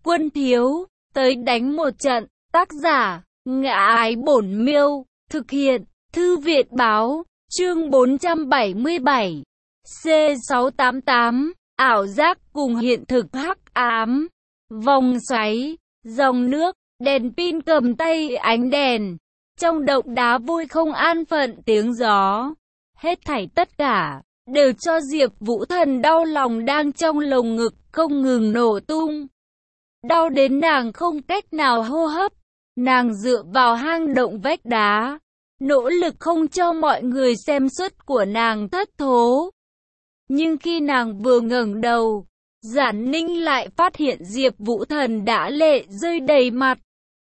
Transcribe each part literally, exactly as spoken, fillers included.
Quân thiếu, tới đánh một trận. Tác giả, Ngã Ái Bổn Miêu. Thực hiện, Thư viện báo. Chương bốn trăm bảy mươi bảy. C sáu tám tám. Ảo giác cùng hiện thực hắc ám. Vòng xoáy, dòng nước, đèn pin cầm tay ánh đèn. Trong động đá vôi không an phận tiếng gió. Hết thảy tất cả đều cho Diệp Vũ Thần đau lòng đang trong lồng ngực không ngừng nổ tung. Đau đến nàng không cách nào hô hấp. Nàng dựa vào hang động vách đá, nỗ lực không cho mọi người xem suất của nàng thất thố. Nhưng khi nàng vừa ngẩng đầu, Giản Ninh lại phát hiện Diệp Vũ Thần đã lệ rơi đầy mặt.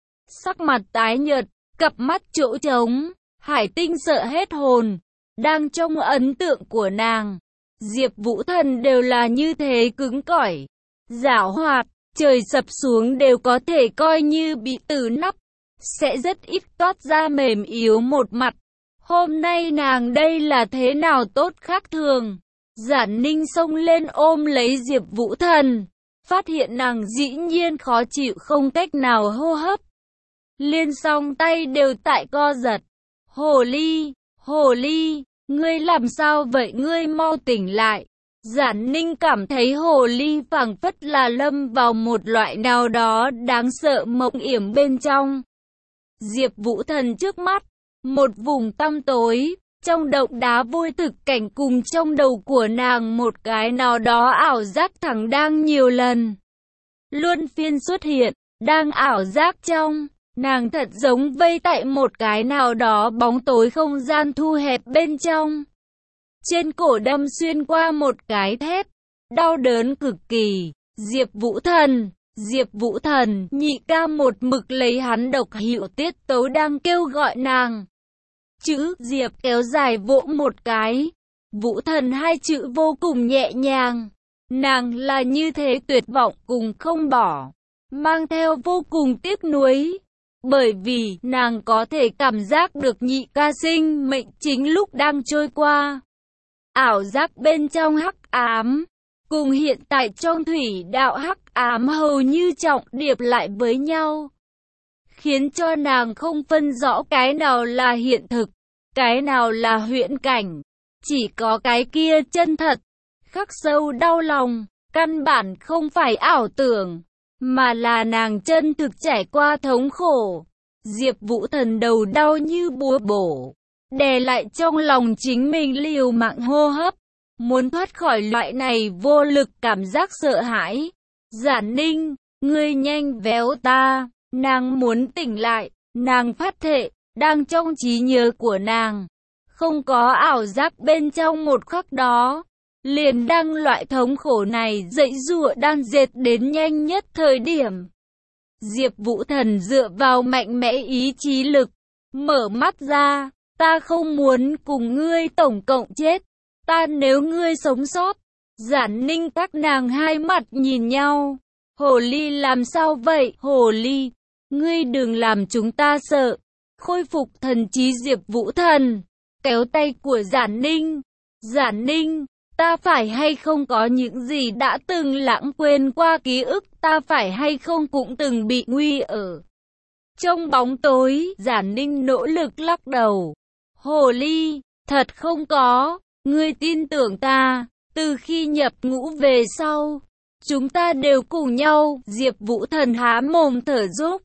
Sắc mặt tái nhợt, cặp mắt chỗ trống. Hải Tinh sợ hết hồn. Đang trong ấn tượng của nàng, Diệp Vũ Thần đều là như thế cứng cỏi, giảo hoạt, trời sập xuống đều có thể coi như bị từ nắp, sẽ rất ít toát ra mềm yếu một mặt. Hôm nay nàng đây là thế nào tốt khác thường. Giản Ninh xông lên ôm lấy Diệp Vũ Thần, phát hiện nàng dĩ nhiên khó chịu không cách nào hô hấp. Liên song tay đều tại co giật. Hồ ly, hồ ly, ngươi làm sao vậy, ngươi mau tỉnh lại. Giản Ninh cảm thấy hồ ly phảng phất là lâm vào một loại nào đó đáng sợ mộng yểm bên trong. Diệp Vũ Thần trước mắt, một vùng tăm tối, trong động đá vôi thực cảnh cùng trong đầu của nàng một cái nào đó ảo giác thẳng đang nhiều lần luân phiên xuất hiện, đang ảo giác trong. Nàng thật giống vây tại một cái nào đó bóng tối không gian thu hẹp bên trong. Trên cổ đâm xuyên qua một cái thép, đau đớn cực kỳ. Diệp Vũ Thần, Diệp Vũ Thần, nhị ca một mực lấy hắn độc hiệu tiết tấu đang kêu gọi nàng. Chữ Diệp kéo dài vỗ một cái. Vũ Thần hai chữ vô cùng nhẹ nhàng. Nàng là như thế tuyệt vọng cùng không bỏ, mang theo vô cùng tiếc nuối. Bởi vì nàng có thể cảm giác được nhị ca sinh mệnh chính lúc đang trôi qua. Ảo giác bên trong hắc ám, cùng hiện tại trong thủy đạo hắc ám hầu như trọng điệp lại với nhau. Khiến cho nàng không phân rõ cái nào là hiện thực, cái nào là huyễn cảnh. Chỉ có cái kia chân thật, khắc sâu đau lòng, căn bản không phải ảo tưởng, mà là nàng chân thực trải qua thống khổ. Diệp Vũ Thần đầu đau như búa bổ, đè lại trong lòng chính mình liều mạng hô hấp, muốn thoát khỏi loại này vô lực cảm giác sợ hãi. Giản Ninh, ngươi nhanh véo ta. Nàng muốn tỉnh lại, nàng phát thệ, đang trong trí nhớ của nàng, không có ảo giác bên trong một khắc đó. Liền đang loại thống khổ này dậy dụa đang dệt đến nhanh nhất thời điểm. Diệp Vũ Thần dựa vào mạnh mẽ ý chí lực, mở mắt ra, ta không muốn cùng ngươi tổng cộng chết, ta nếu ngươi sống sót. Giản Ninh các nàng hai mặt nhìn nhau. Hồ ly làm sao vậy, hồ ly, ngươi đừng làm chúng ta sợ. Khôi phục thần trí Diệp Vũ Thần, kéo tay của Giản Ninh. Giản Ninh, ta phải hay không có những gì đã từng lãng quên qua ký ức, ta phải hay không cũng từng bị nguy ở trong bóng tối. Giản Ninh nỗ lực lắc đầu. Hồ ly, thật không có, ngươi tin tưởng ta, từ khi nhập ngũ về sau, chúng ta đều cùng nhau. Diệp Vũ Thần há mồm thở dốc.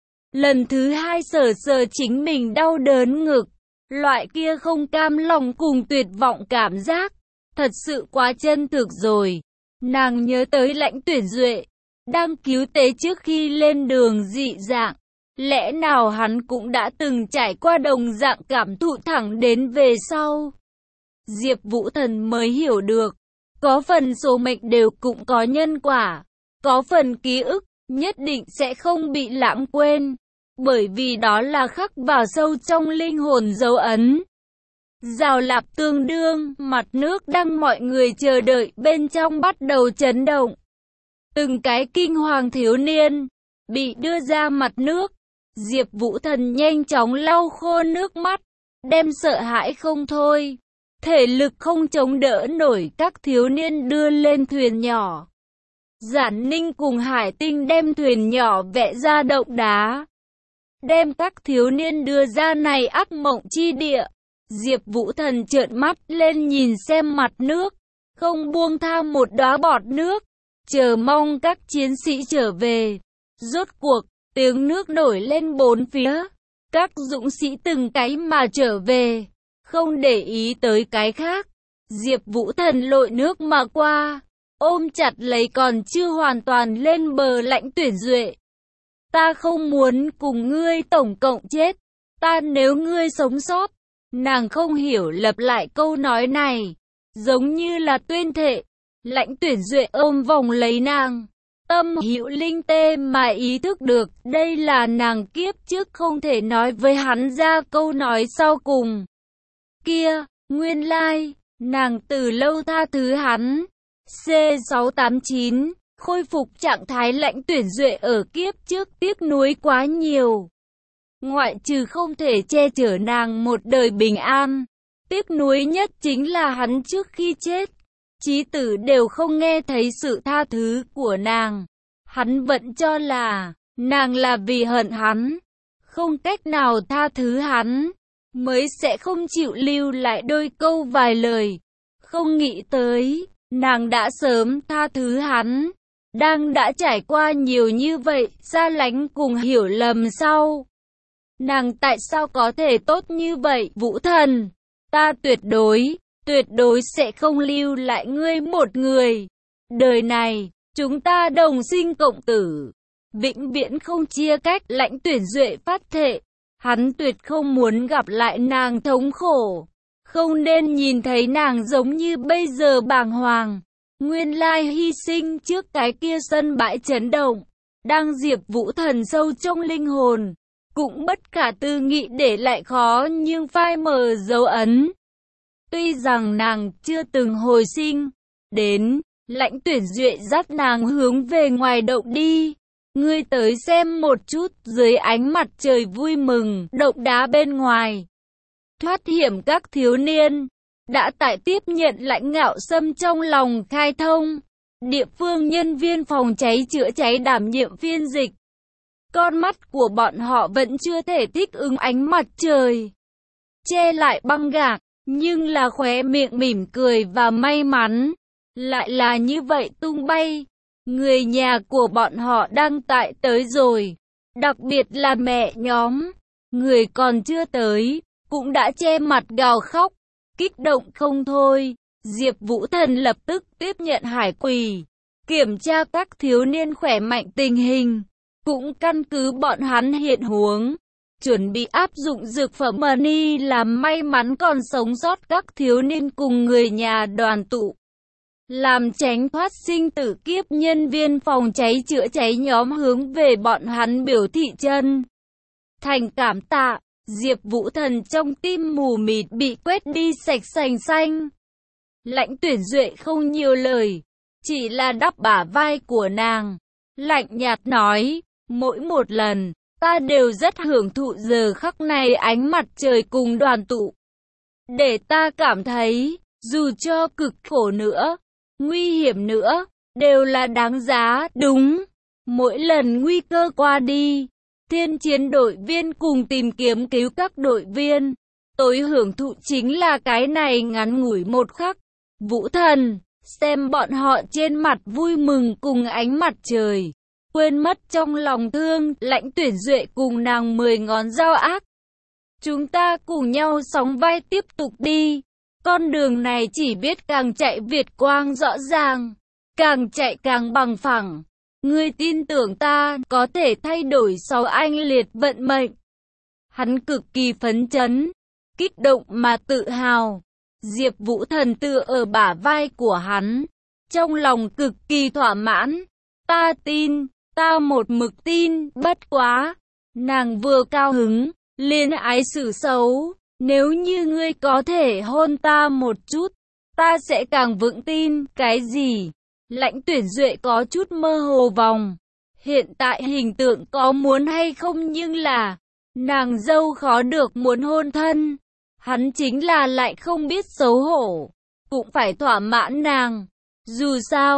Lần thứ hai sờ sờ chính mình đau đớn ngực, loại kia không cam lòng cùng tuyệt vọng cảm giác, thật sự quá chân thực rồi. Nàng nhớ tới Lãnh Tuyển Duệ, đang cứu tế trước khi lên đường dị dạng. Lẽ nào hắn cũng đã từng trải qua đồng dạng cảm thụ thẳng đến về sau. Diệp Vũ Thần mới hiểu được, có phần số mệnh đều cũng có nhân quả, có phần ký ức nhất định sẽ không bị lãng quên, bởi vì đó là khắc vào sâu trong linh hồn dấu ấn. Rào lạp tương đương, mặt nước đang mọi người chờ đợi bên trong bắt đầu chấn động. Từng cái kinh hoàng thiếu niên bị đưa ra mặt nước. Diệp Vũ Thần nhanh chóng lau khô nước mắt, đem sợ hãi không thôi, thể lực không chống đỡ nổi các thiếu niên đưa lên thuyền nhỏ. Giản Ninh cùng Hải Tinh đem thuyền nhỏ vẽ ra động đá, đem các thiếu niên đưa ra này ác mộng chi địa. Diệp Vũ Thần trợn mắt lên nhìn xem mặt nước, không buông tha một đóa bọt nước, chờ mong các chiến sĩ trở về. Rốt cuộc, tiếng nước nổi lên bốn phía, các dũng sĩ từng cái mà trở về, không để ý tới cái khác. Diệp Vũ Thần lội nước mà qua, ôm chặt lấy còn chưa hoàn toàn lên bờ Lãnh Tuyển Duệ. Ta không muốn cùng ngươi tổng cộng chết, ta nếu ngươi sống sót. Nàng không hiểu lặp lại câu nói này, giống như là tuyên thệ. Lãnh Tuyển Duệ ôm vòng lấy nàng, tâm hữu linh tê mà ý thức được đây là nàng kiếp trước không thể nói với hắn ra câu nói sau cùng. Kia, nguyên lai, nàng từ lâu tha thứ hắn. C sáu tám chín, khôi phục trạng thái Lãnh Tuyển Duệ ở kiếp trước tiếc nuối quá nhiều. Ngoại trừ không thể che chở nàng một đời bình an, tiếc nuối nhất chính là hắn trước khi chết, chí tử đều không nghe thấy sự tha thứ của nàng. Hắn vẫn cho là nàng là vì hận hắn, không cách nào tha thứ hắn, mới sẽ không chịu lưu lại đôi câu vài lời. Không nghĩ tới, nàng đã sớm tha thứ hắn. Đang đã trải qua nhiều như vậy, xa lánh cùng hiểu lầm sau. Nàng tại sao có thể tốt như vậy? Vũ Thần, ta tuyệt đối, tuyệt đối sẽ không lưu lại ngươi một người. Đời này, chúng ta đồng sinh cộng tử, vĩnh viễn không chia cách. Lãnh Tuyển Duệ phát thệ, hắn tuyệt không muốn gặp lại nàng thống khổ, không nên nhìn thấy nàng giống như bây giờ bàng hoàng. Nguyên lai hy sinh trước cái kia sân bãi chấn động, đang Diệp Vũ Thần sâu trong linh hồn, cũng bất khả tư nghị để lại khó nhưng phai mờ dấu ấn. Tuy rằng nàng chưa từng hồi sinh, đến, Lãnh Tuyển Duệ dắt nàng hướng về ngoài động đi. Ngươi tới xem một chút, dưới ánh mặt trời vui mừng, động đá bên ngoài. Thoát hiểm các thiếu niên đã tại tiếp nhận Lãnh Ngạo Sâm trong lòng khai thông. Địa phương nhân viên phòng cháy chữa cháy đảm nhiệm phiên dịch. Con mắt của bọn họ vẫn chưa thể thích ứng ánh mặt trời, che lại băng gạc, nhưng là khóe miệng mỉm cười và may mắn, lại là như vậy tung bay. Người nhà của bọn họ đang tại tới rồi, đặc biệt là mẹ nhóm, người còn chưa tới, cũng đã che mặt gào khóc, kích động không thôi. Diệp Vũ Thần lập tức tiếp nhận hải quỳ, kiểm tra các thiếu niên khỏe mạnh tình hình, cũng căn cứ bọn hắn hiện huống, chuẩn bị áp dụng dược phẩm money làm may mắn còn sống sót các thiếu niên cùng người nhà đoàn tụ. Làm tránh thoát sinh tử kiếp, nhân viên phòng cháy chữa cháy nhóm hướng về bọn hắn biểu thị chân thành cảm tạ. Diệp Vũ Thần trong tim mù mịt bị quét đi sạch sành xanh. Lãnh Tuyển Duệ không nhiều lời, chỉ là đắp bả vai của nàng, lạnh nhạt nói, mỗi một lần, ta đều rất hưởng thụ giờ khắc này ánh mặt trời cùng đoàn tụ. Để ta cảm thấy, dù cho cực khổ nữa, nguy hiểm nữa, đều là đáng giá. Đúng, mỗi lần nguy cơ qua đi, thiên chiến đội viên cùng tìm kiếm cứu các đội viên, tối hưởng thụ chính là cái này ngắn ngủi một khắc. Vũ Thần, xem bọn họ trên mặt vui mừng cùng ánh mặt trời, quên mất trong lòng thương. Lãnh Tuyển Duệ cùng nàng mười ngón dao ác. Chúng ta cùng nhau sóng vai tiếp tục đi. Con đường này chỉ biết càng chạy việt quang rõ ràng, càng chạy càng bằng phẳng. Ngươi tin tưởng ta có thể thay đổi sáu anh liệt vận mệnh. Hắn cực kỳ phấn chấn, kích động mà tự hào. Diệp Vũ Thần tựa ở bả vai của hắn, trong lòng cực kỳ thỏa mãn. Ta tin, ta một mực tin, bất quá. Nàng vừa cao hứng, liền ái xử xấu. Nếu như ngươi có thể hôn ta một chút, ta sẽ càng vững tin. Cái gì? Lãnh Tuyển Duệ có chút mơ hồ vòng. Hiện tại hình tượng có muốn hay không, nhưng là nàng dâu khó được muốn hôn thân. Hắn chính là lại không biết xấu hổ, cũng phải thỏa mãn nàng. Dù sao,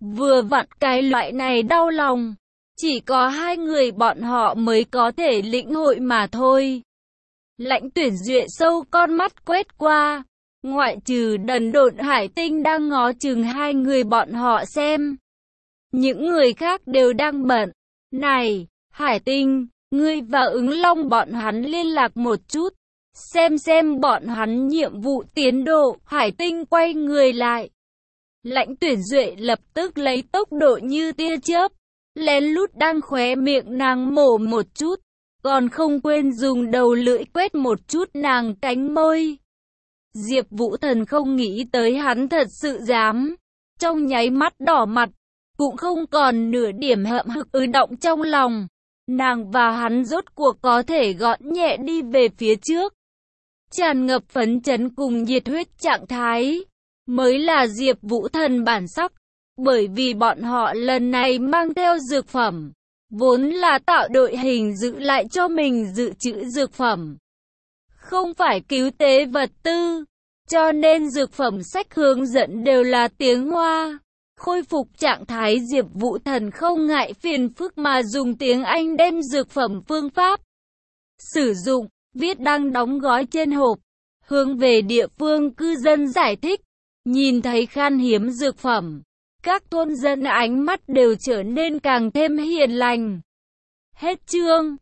Vừa vặn cái loại này đau lòng, chỉ có hai người bọn họ mới có thể lĩnh hội mà thôi. Lãnh Tuyển Duệ sâu con mắt quét qua, ngoại trừ Đần Độn Hải Tinh đang ngó chừng hai người bọn họ xem. Những người khác đều đang bận. Này, Hải Tinh, ngươi và Ứng Long bọn hắn liên lạc một chút, xem xem bọn hắn nhiệm vụ tiến độ. Hải Tinh quay người lại. Lãnh Tuyển Duệ lập tức lấy tốc độ như tia chớp, lén lút đang khóe miệng nàng mổ một chút, còn không quên dùng đầu lưỡi quét một chút nàng cánh môi. Diệp Vũ Thần không nghĩ tới hắn thật sự dám, trong nháy mắt đỏ mặt, cũng không còn nửa điểm hậm hực ứ động trong lòng. Nàng và hắn rốt cuộc có thể gọn nhẹ đi về phía trước, tràn ngập phấn chấn cùng nhiệt huyết trạng thái, mới là Diệp Vũ Thần bản sắc, bởi vì bọn họ lần này mang theo dược phẩm, vốn là tạo đội hình giữ lại cho mình dự trữ dược phẩm, không phải cứu tế vật tư, cho nên dược phẩm sách hướng dẫn đều là tiếng Hoa. Khôi phục trạng thái Diệp Vũ Thần không ngại phiền phức mà dùng tiếng Anh đem dược phẩm phương pháp sử dụng, viết đang đóng gói trên hộp, hướng về địa phương cư dân giải thích. Nhìn thấy khan hiếm dược phẩm, các thôn dân ánh mắt đều trở nên càng thêm hiền lành. Hết chương.